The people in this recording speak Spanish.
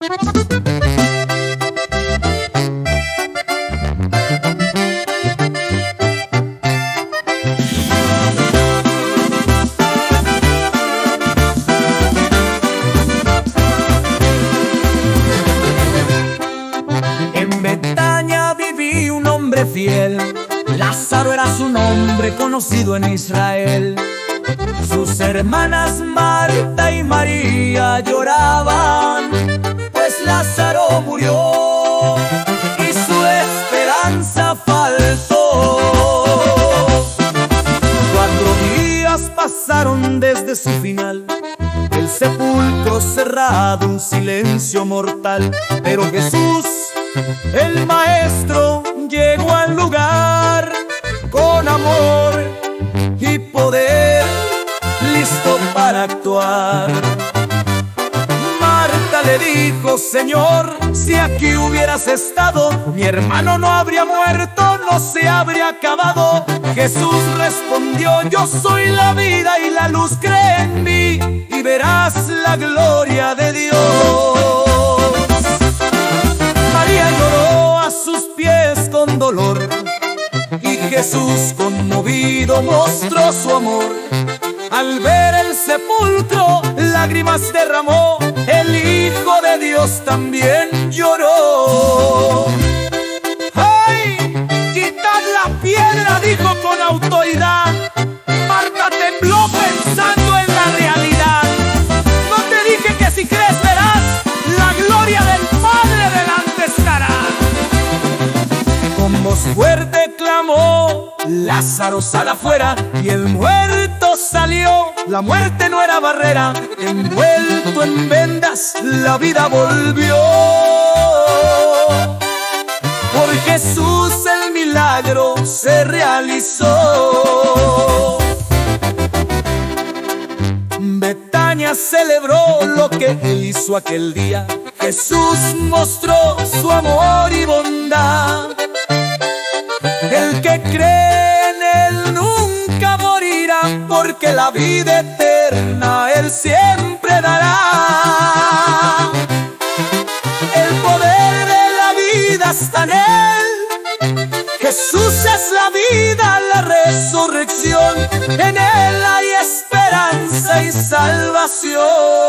En Betania vivía un hombre fiel, Lázaro era su nombre conocido en Israel. Sus hermanas Marta y María lloraban, pues Lázaro murió y su esperanza faltó. 4 días pasaron desde su final, el sepulcro cerrado, un silencio mortal. Pero Jesús, el Maestro, llegó al lugar con amor y poder, listo para actuar. Marta le dijo: Señor, si aquí hubieras estado, mi hermano no habría muerto, no se habría acabado. Jesús respondió: yo soy la vida y la luz, cree en mí y verás la gloria de Dios. María lloró a sus pies con dolor y Jesús, conmovido, mostró su amor. Al ver el sepulcro, lágrimas derramó, el Hijo de Dios también lloró. ¡Ay! ¡Quitad la piedra!, dijo con autoridad. Marta tembló pensando en la realidad. No te dije que si crees verás, la gloria del Padre delante estará. Con voz fuerte clamó: Lázaro, sal afuera. Y el muerto salió, la muerte no era barrera. Envuelto en vendas, la vida volvió. Por Jesús el milagro se realizó. Betania celebró lo que él hizo aquel día. Jesús mostró su amor y bondad. El que cree en él nunca morirá, porque la vida eterna él siempre dará. El poder de la vida está en él. Jesús es la vida, la resurrección. En él hay esperanza y salvación.